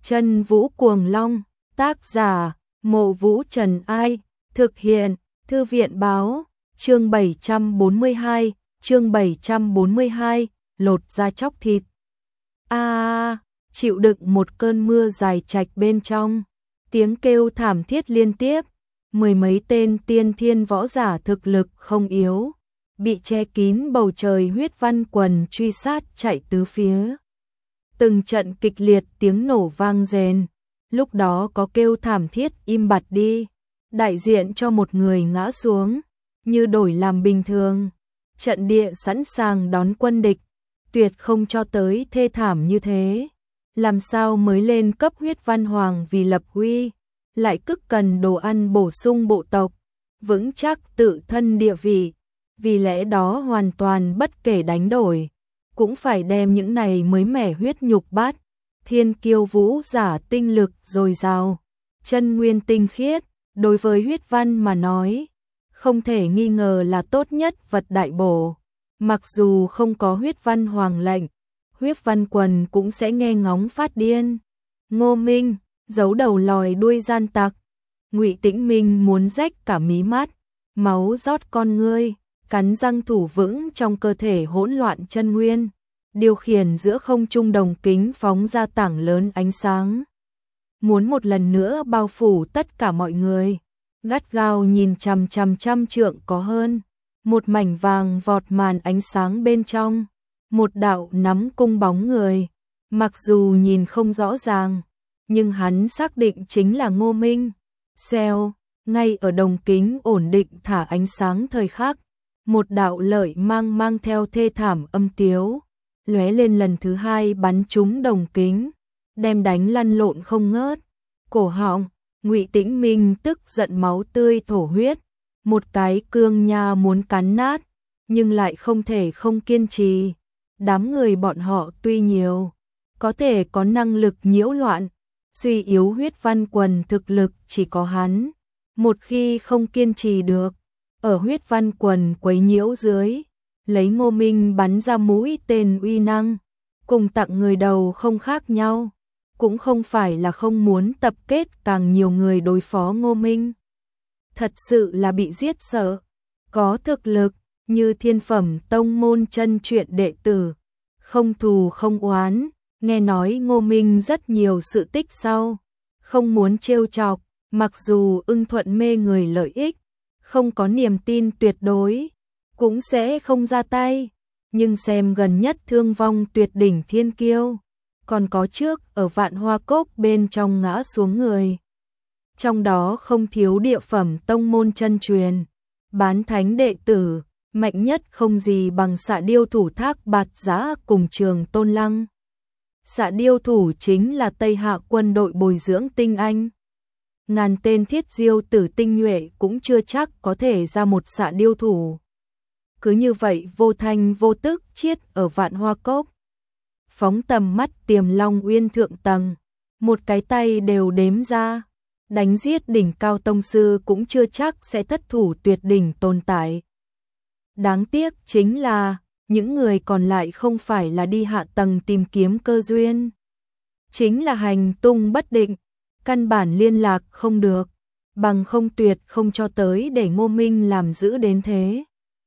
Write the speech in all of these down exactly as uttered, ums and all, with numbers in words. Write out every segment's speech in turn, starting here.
Chân Vũ Cuồng Long, tác giả, Mộ Vũ Trần Ai, thực hiện, Thư viện báo, chương bảy trăm bốn mươi hai, chương bảy trăm bốn mươi hai, lột da chóc thịt. A, à, chịu đựng một cơn mưa dài trạch bên trong, tiếng kêu thảm thiết liên tiếp, mười mấy tên tiên thiên võ giả thực lực không yếu, bị che kín bầu trời huyết văn quần truy sát chạy tứ phía. Từng trận kịch liệt tiếng nổ vang rền, lúc đó có kêu thảm thiết im bặt đi, đại diện cho một người ngã xuống, như đổi làm bình thường. Trận địa sẵn sàng đón quân địch, tuyệt không cho tới thê thảm như thế. Làm sao mới lên cấp huyết văn hoàng vì lập uy, lại cực cần đồ ăn bổ sung bộ tộc, vững chắc tự thân địa vị, vì lẽ đó hoàn toàn bất kể đánh đổi, cũng phải đem những này mới mẻ huyết nhục bát, thiên kiêu vũ giả tinh lực dồi dào, chân nguyên tinh khiết, đối với huyết văn mà nói, không thể nghi ngờ là tốt nhất vật đại bổ. Mặc dù không có huyết văn hoàng lệnh, huyết văn quần cũng sẽ nghe ngóng phát điên. Ngô Minh, giấu đầu lòi đuôi gian tặc. Ngụy Tĩnh Minh muốn rách cả mí mắt, máu rót con ngươi, cắn răng thủ vững trong cơ thể hỗn loạn chân nguyên, điều khiển giữa không trung đồng kính phóng ra tảng lớn ánh sáng. Muốn một lần nữa bao phủ tất cả mọi người, gắt gao nhìn chằm chằm trăm trượng có hơn. Một mảnh vàng vọt màn ánh sáng bên trong, một đạo nắm cung bóng người, mặc dù nhìn không rõ ràng, nhưng hắn xác định chính là Ngô Minh. Xèo, ngay ở đồng kính ổn định thả ánh sáng thời khắc, một đạo lợi mang mang theo thê thảm âm tiếu, lóe lên lần thứ hai bắn trúng đồng kính, đem đánh lăn lộn không ngớt. Cổ họng, Ngụy Tĩnh Minh tức giận máu tươi thổ huyết. Một cái cương nha muốn cắn nát, nhưng lại không thể không kiên trì. Đám người bọn họ tuy nhiều, có thể có năng lực nhiễu loạn, suy yếu huyết văn quần thực lực chỉ có hắn. Một khi không kiên trì được, ở huyết văn quần quấy nhiễu dưới, lấy Ngô Minh bắn ra mũi tên uy năng, cùng tặng người đầu không khác nhau, cũng không phải là không muốn tập kết càng nhiều người đối phó Ngô Minh. Thật sự là bị giết sợ, có thực lực như thiên phẩm tông môn chân truyện đệ tử, không thù không oán, nghe nói Ngô Minh rất nhiều sự tích sau, không muốn trêu chọc, mặc dù ưng thuận mê người lợi ích, không có niềm tin tuyệt đối, cũng sẽ không ra tay, nhưng xem gần nhất thương vong tuyệt đỉnh thiên kiêu, còn có trước ở Vạn Hoa Cốc bên trong ngã xuống người. Trong đó không thiếu địa phẩm tông môn chân truyền, bán thánh đệ tử, mạnh nhất không gì bằng Xạ Điêu thủ Thác Bạt Giã cùng Trường Tôn Lăng. Xạ Điêu thủ chính là Tây Hạ quân đội bồi dưỡng tinh anh. Ngàn tên thiết diêu tử tinh nhuệ cũng chưa chắc có thể ra một Xạ Điêu thủ. Cứ như vậy vô thanh vô tức chiết ở Vạn Hoa Cốc. Phóng tầm mắt Tiềm Long Uyên thượng tầng, một cái tay đều đếm ra. Đánh giết đỉnh cao tông sư cũng chưa chắc sẽ thất thủ tuyệt đỉnh tồn tại. Đáng tiếc chính là, những người còn lại không phải là đi hạ tầng tìm kiếm cơ duyên. Chính là hành tung bất định, căn bản liên lạc không được, bằng không tuyệt không cho tới để Ngô Minh làm giữ đến thế.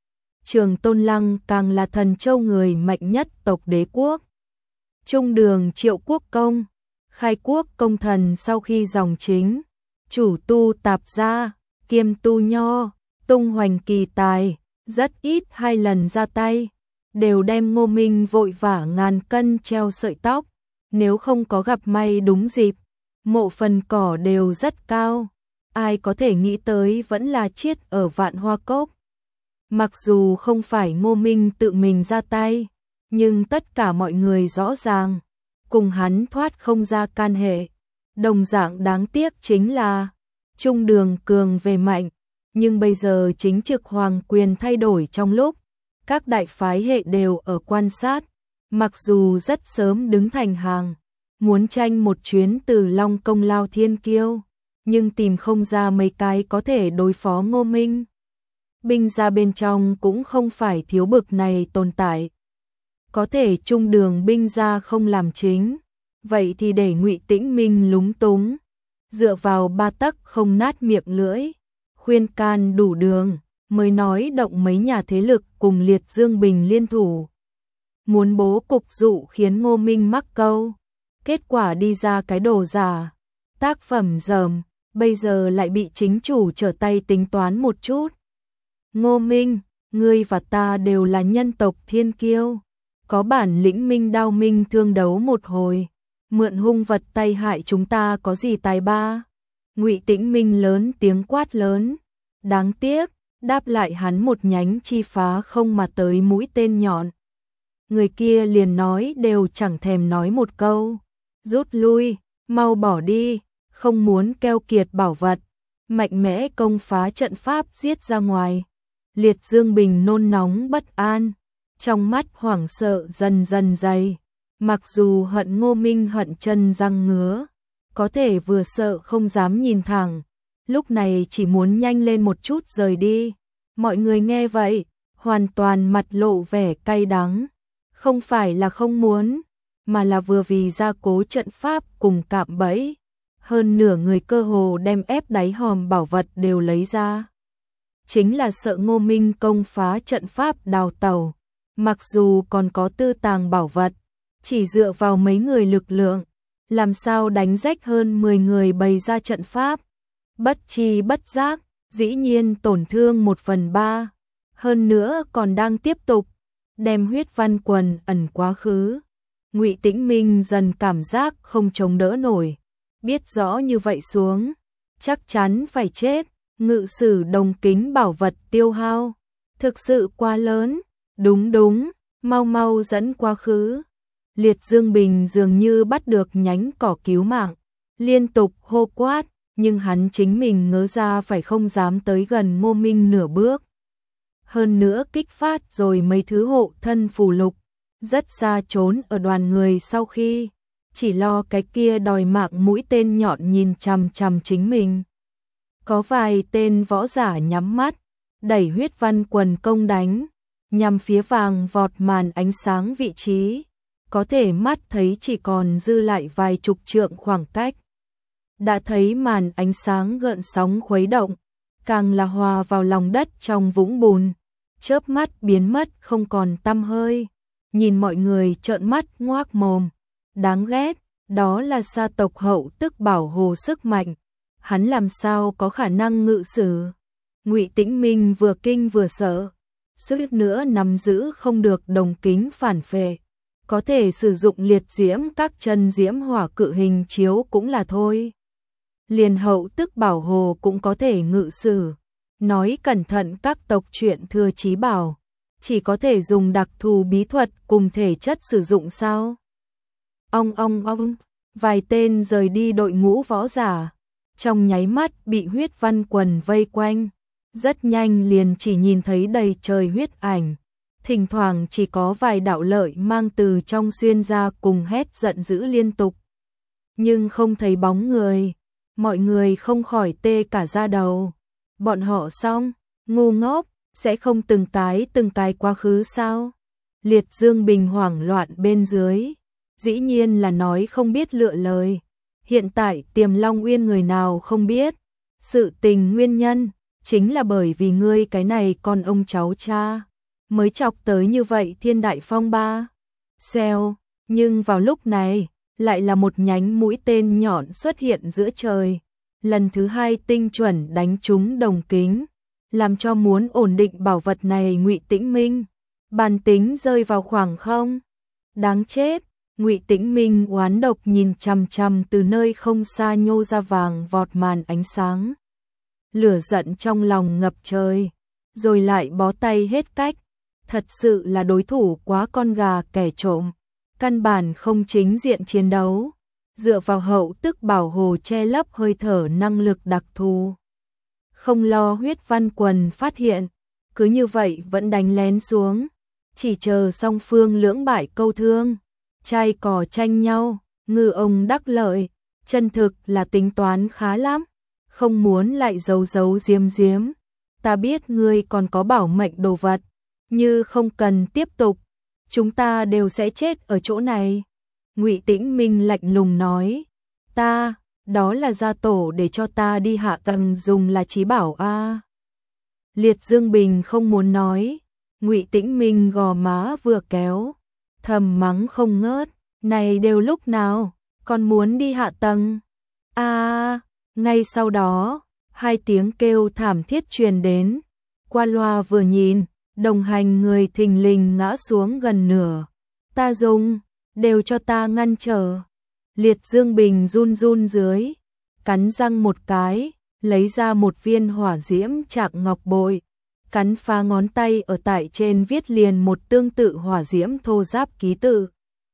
Trường Tôn Lăng càng là thần châu người mạnh nhất tộc đế quốc. Trung đường Triệu Quốc Công, khai quốc công thần sau khi dòng chính, chủ tu tạp gia, kiêm tu nho, tung hoành kỳ tài, rất ít hai lần ra tay, đều đem Ngô Minh vội vã ngàn cân treo sợi tóc, nếu không có gặp may đúng dịp, mộ phần cỏ đều rất cao, ai có thể nghĩ tới vẫn là chiết ở Vạn Hoa Cốc. Mặc dù không phải Ngô Minh tự mình ra tay, nhưng tất cả mọi người rõ ràng, cùng hắn thoát không ra can hệ. Đồng dạng đáng tiếc chính là, Trung đường cường về mạnh, nhưng bây giờ chính trực hoàng quyền thay đổi trong lúc, các đại phái hệ đều ở quan sát, mặc dù rất sớm đứng thành hàng, muốn tranh một chuyến từ Long Công Lao thiên kiêu, nhưng tìm không ra mấy cái có thể đối phó Ngô Minh. Binh ra bên trong cũng không phải thiếu bực này tồn tại. Có thể trung đường binh ra không làm chính, vậy thì để Ngụy Tĩnh Minh lúng túng, dựa vào ba tấc không nát miệng lưỡi, khuyên can đủ đường, mới nói động mấy nhà thế lực cùng Liệt Dương Bình liên thủ. Muốn bố cục dụ khiến Ngô Minh mắc câu, kết quả đi ra cái đồ giả, tác phẩm dởm, bây giờ lại bị chính chủ trở tay tính toán một chút. Ngô Minh, ngươi và ta đều là nhân tộc thiên kiêu, có bản lĩnh minh đao minh thương đấu một hồi, mượn hung vật tay hại chúng ta có gì tài ba? Ngụy Tĩnh Minh lớn tiếng quát lớn, đáng tiếc, đáp lại hắn một nhánh chi phá không mà tới mũi tên nhọn. Người kia liền nói đều chẳng thèm nói một câu, rút lui, mau bỏ đi, không muốn keo kiệt bảo vật, mạnh mẽ công phá trận pháp giết ra ngoài. Liệt Dương Bình nôn nóng bất an, trong mắt hoảng sợ dần dần dày, mặc dù hận Ngô Minh hận chân răng ngứa, có thể vừa sợ không dám nhìn thẳng, lúc này chỉ muốn nhanh lên một chút rời đi. Mọi người nghe vậy, hoàn toàn mặt lộ vẻ cay đắng, không phải là không muốn, mà là vừa vì gia cố trận pháp cùng cạm bẫy, hơn nửa người cơ hồ đem ép đáy hòm bảo vật đều lấy ra. Chính là sợ Ngô Minh công phá trận pháp đào tẩu, mặc dù còn có tư tàng bảo vật, chỉ dựa vào mấy người lực lượng, làm sao đánh rách hơn mười người bày ra trận pháp. Bất chi bất giác, dĩ nhiên tổn thương một phần ba, hơn nữa còn đang tiếp tục, đem huyết văn quần ẩn quá khứ. Ngụy Tĩnh Minh dần cảm giác không chống đỡ nổi, biết rõ như vậy xuống, chắc chắn phải chết, ngự sử đồng kính bảo vật tiêu hao, thực sự quá lớn, đúng đúng, mau mau dẫn quá khứ. Liệt Dương Bình dường như bắt được nhánh cỏ cứu mạng, liên tục hô quát, nhưng hắn chính mình ngớ ra phải không dám tới gần Ngô Minh nửa bước. Hơn nữa kích phát rồi mấy thứ hộ thân phù lục, rất xa trốn ở đoàn người sau khi, chỉ lo cái kia đòi mạng mũi tên nhọn nhìn chằm chằm chính mình. Có vài tên võ giả nhắm mắt, đẩy huyết văn quần công đánh, nhằm phía vàng vọt màn ánh sáng vị trí, có thể mắt thấy chỉ còn dư lại vài chục trượng khoảng cách. Đã thấy màn ánh sáng gợn sóng khuấy động, càng là hòa vào lòng đất trong vũng bùn, chớp mắt biến mất không còn tăm hơi, nhìn mọi người trợn mắt ngoác mồm, đáng ghét, đó là sa tộc hậu tức Bảo Hồ sức mạnh, hắn làm sao có khả năng ngự sử. Ngụy Tĩnh Minh vừa kinh vừa sợ, suýt nữa nắm giữ không được đồng kính phản phệ, có thể sử dụng liệt diễm các chân diễm hỏa cự hình chiếu cũng là thôi. Liền hậu tức Bảo Hồ cũng có thể ngự sử, nói cẩn thận các tộc chuyện thừa chí bảo, chỉ có thể dùng đặc thù bí thuật cùng thể chất sử dụng sao? Ong ong ong, vài tên rời đi đội ngũ võ giả, trong nháy mắt bị huyết văn quần vây quanh, rất nhanh liền chỉ nhìn thấy đầy trời huyết ảnh, thỉnh thoảng chỉ có vài đạo lợi mang từ trong xuyên ra cùng hét giận dữ liên tục. Nhưng không thấy bóng người, mọi người không khỏi tê cả da đầu. Bọn họ xong, ngu ngốc, sẽ không từng cái từng cái quá khứ sao? Liệt Dương Bình hoảng loạn bên dưới, dĩ nhiên là nói không biết lựa lời. Hiện tại Tiềm Long Uyên người nào không biết, sự tình nguyên nhân chính là bởi vì ngươi cái này con ông cháu cha, mới chọc tới như vậy thiên đại phong ba. Xèo, nhưng vào lúc này, lại là một nhánh mũi tên nhọn xuất hiện giữa trời, lần thứ hai tinh chuẩn đánh trúng đồng kính, làm cho muốn ổn định bảo vật này Ngụy Tĩnh Minh, bàn tính rơi vào khoảng không. Đáng chết, Ngụy Tĩnh Minh oán độc nhìn chằm chằm từ nơi không xa nhô ra vàng vọt màn ánh sáng. Lửa giận trong lòng ngập trời, rồi lại bó tay hết cách, thật sự là đối thủ quá con gà kẻ trộm, căn bản không chính diện chiến đấu, dựa vào hậu tức Bảo Hồ che lấp hơi thở năng lực đặc thù. Không lo huyết văn quần phát hiện, cứ như vậy vẫn đánh lén xuống, chỉ chờ song phương lưỡng bại câu thương, trai cò tranh nhau, ngư ông đắc lợi, chân thực là tính toán khá lắm, không muốn lại giấu giấu giếm giếm. Ta biết ngươi còn có bảo mệnh đồ vật, như không cần tiếp tục, chúng ta đều sẽ chết ở chỗ này. Ngụy Tĩnh Minh lạnh lùng nói, ta, đó là gia tổ để cho ta đi hạ tầng dùng là trí bảo a. Liệt Dương Bình không muốn nói, Ngụy Tĩnh Minh gò má vừa kéo, thầm mắng không ngớt, này đều lúc nào, còn muốn đi hạ tầng. A, ngay sau đó, hai tiếng kêu thảm thiết truyền đến, qua loa vừa nhìn, đồng hành người thình lình ngã xuống gần nửa. Ta dùng, đều cho ta ngăn trở. Liệt Dương Bình run run dưới, cắn răng một cái, lấy ra một viên hỏa diễm trạc ngọc bội, cắn phá ngón tay ở tại trên viết liền một tương tự hỏa diễm thô ráp ký tự.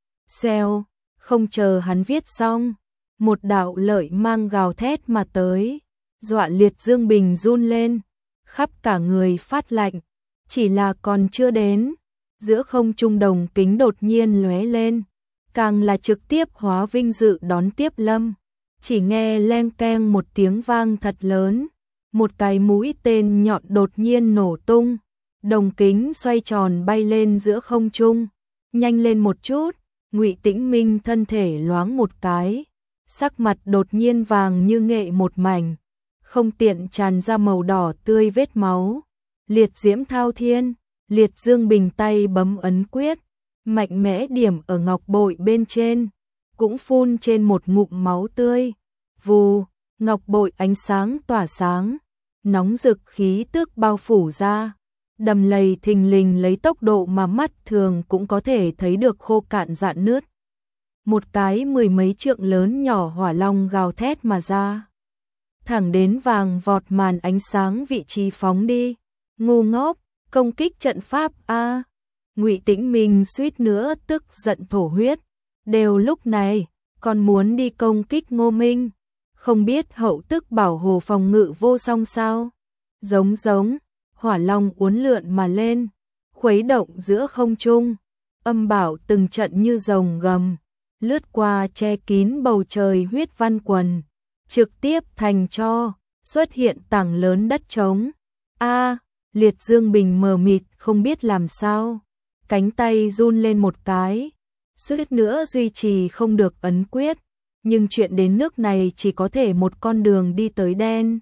Xèo, không chờ hắn viết xong, một đạo lợi mang gào thét mà tới, dọa Liệt Dương Bình run lên, khắp cả người phát lạnh, chỉ là còn chưa đến, giữa không trung đồng kính đột nhiên lóe lên, càng là trực tiếp hóa vinh dự đón tiếp lâm. Chỉ nghe leng keng một tiếng vang thật lớn, một cái mũi tên nhọn đột nhiên nổ tung, đồng kính xoay tròn bay lên giữa không trung, nhanh lên một chút, Ngụy Tĩnh Minh thân thể loáng một cái, sắc mặt đột nhiên vàng như nghệ một mảnh, không tiện tràn ra màu đỏ tươi vết máu. Liệt diễm thao thiên, Liệt Dương Bình tay bấm ấn quyết, mạnh mẽ điểm ở ngọc bội bên trên, cũng phun trên một ngụm máu tươi. Vù, ngọc bội ánh sáng tỏa sáng, nóng rực khí tức bao phủ ra, đầm lầy thình lình lấy tốc độ mà mắt thường cũng có thể thấy được khô cạn rạn nứt. Một cái mười mấy trượng lớn nhỏ hỏa long gào thét mà ra, thẳng đến vàng vọt màn ánh sáng vị trí phóng đi. Ngu ngốc, công kích trận pháp a. Ngụy Tĩnh Minh suýt nữa tức giận thổ huyết, đều lúc này còn muốn đi công kích Ngô Minh, không biết hậu tức bảo hồ phòng ngự vô song sao? Giống giống, hỏa long uốn lượn mà lên, khuấy động giữa không trung, âm bảo từng trận như rồng gầm, lướt qua che kín bầu trời huyết văn quần, trực tiếp thành tro, xuất hiện tảng lớn đất trống. A, Liệt Dương Bình mờ mịt không biết làm sao, cánh tay run lên một cái, suýt nữa duy trì không được ấn quyết, nhưng chuyện đến nước này chỉ có thể một con đường đi tới đen.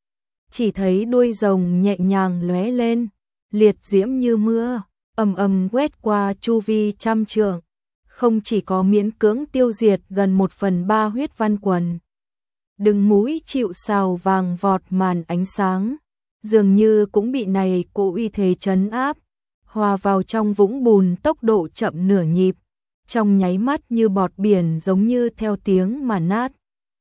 Chỉ thấy đuôi rồng nhẹ nhàng lóe lên, liệt diễm như mưa, ầm ầm quét qua chu vi trăm trượng, không chỉ có miễn cưỡng tiêu diệt gần một phần ba huyết văn quần. Đừng mũi chịu sào vàng vọt màn ánh sáng, dường như cũng bị này cỗ uy thế trấn áp, hòa vào trong vũng bùn tốc độ chậm nửa nhịp, trong nháy mắt như bọt biển giống như theo tiếng mà nát.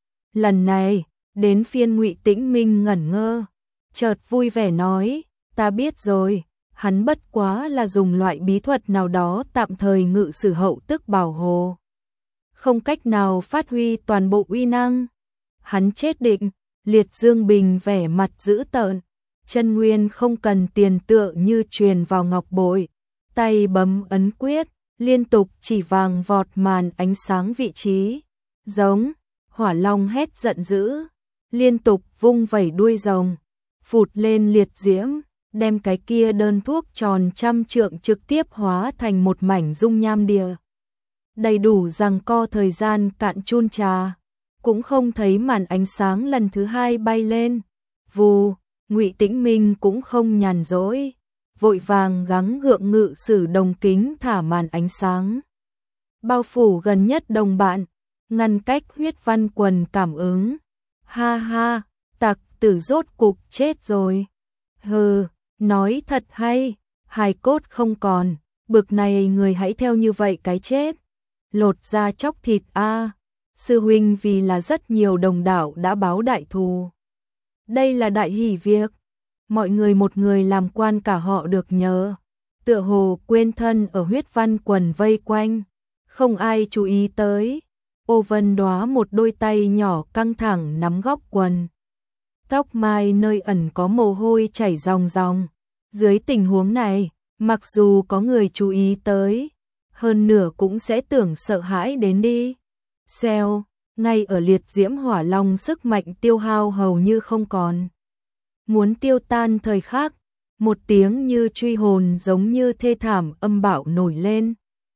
Lần này, đến phiên Ngụy Tĩnh Minh ngẩn ngơ, chợt vui vẻ nói, ta biết rồi, hắn bất quá là dùng loại bí thuật nào đó tạm thời ngự sử hậu tức bảo hồ, không cách nào phát huy toàn bộ uy năng. Hắn chết định. Liệt Dương Bình vẻ mặt dữ tợn, chân nguyên không cần tiền tựa như truyền vào ngọc bội, tay bấm ấn quyết, liên tục chỉ vàng vọt màn ánh sáng vị trí. Giống, hỏa long hét giận dữ, liên tục vung vẩy đuôi rồng, phụt lên liệt diễm, đem cái kia đơn thuốc tròn trăm trượng trực tiếp hóa thành một mảnh dung nham địa. Đầy đủ rằng co thời gian cạn chun trà, cũng không thấy màn ánh sáng lần thứ hai bay lên. Vù, Ngụy Tĩnh Minh cũng không nhàn rỗi, vội vàng gắng gượng ngự sử đồng kính thả màn ánh sáng, bao phủ gần nhất đồng bạn, ngăn cách huyết văn quần cảm ứng. Ha ha, tặc tử rốt cục chết rồi. Hừ, nói thật hay, hài cốt không còn, bực này người hãy theo như vậy cái chết, lột da chóc thịt a. Sư huynh vì là rất nhiều đồng đạo đã báo đại thù. Đây là đại hỷ việc, mọi người một người làm quan cả họ được nhờ. Tựa hồ quên thân ở huyết văn quần vây quanh, không ai chú ý tới. Ô Vân Đóa một đôi tay nhỏ căng thẳng nắm góc quần, tóc mai nơi ẩn có mồ hôi chảy ròng ròng. Dưới tình huống này, mặc dù có người chú ý tới, hơn nửa cũng sẽ tưởng sợ hãi đến đi. Xèo, ngay ở liệt diễm hỏa long sức mạnh tiêu hao hầu như không còn, muốn tiêu tan thời khắc, một tiếng như truy hồn giống như thê thảm âm bạo nổi lên.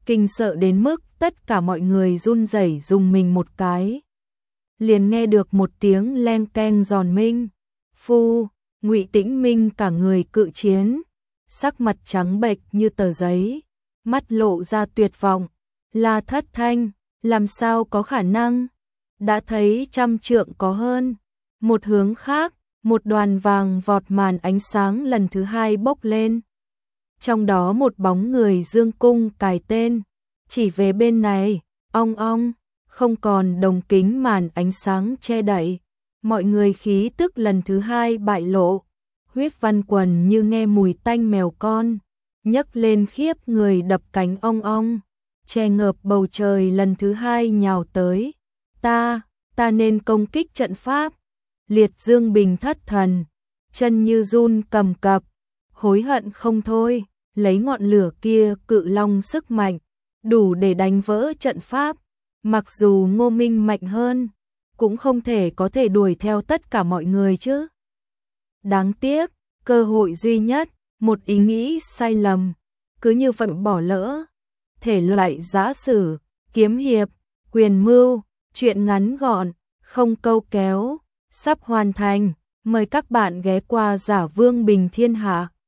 kinh sợ đến mức tất cả mọi người run rẩy dùng mình một cái. Liền nghe được một tiếng leng keng giòn minh. Phu, Ngụy Tĩnh Minh cả người cự chiến, sắc mặt trắng bệch như tờ giấy, mắt lộ ra tuyệt vọng. La Thất Thanh, làm sao có khả năng? Đã thấy trăm trượng có hơn. Một hướng khác, một đoàn vàng vọt màn ánh sáng lần thứ hai bốc lên. Trong đó một bóng người dương cung cài tên, chỉ về bên này, ong ong, không còn đồng kính màn ánh sáng che đậy. Mọi người khí tức lần thứ hai bại lộ, huyết văn quần như nghe mùi tanh mèo con, nhấc lên khiếp người đập cánh ong ong, che ngợp bầu trời lần thứ hai nhào tới. Ta, ta nên công kích trận pháp. Liệt Dương Bình thất thần, chân như run cầm cập, hối hận không thôi, lấy ngọn lửa kia cự long sức mạnh, đủ để đánh vỡ trận pháp. Mặc dù Ngô Minh mạnh hơn, cũng không thể có thể đuổi theo tất cả mọi người chứ. Đáng tiếc, cơ hội duy nhất, một ý nghĩ sai lầm, cứ như vậy bỏ lỡ. Thể loại giã sử, kiếm hiệp, quyền mưu, truyện ngắn gọn, không câu kéo, sắp hoàn thành. Mời các bạn ghé qua Giả Vương Bình Thiên Hạ.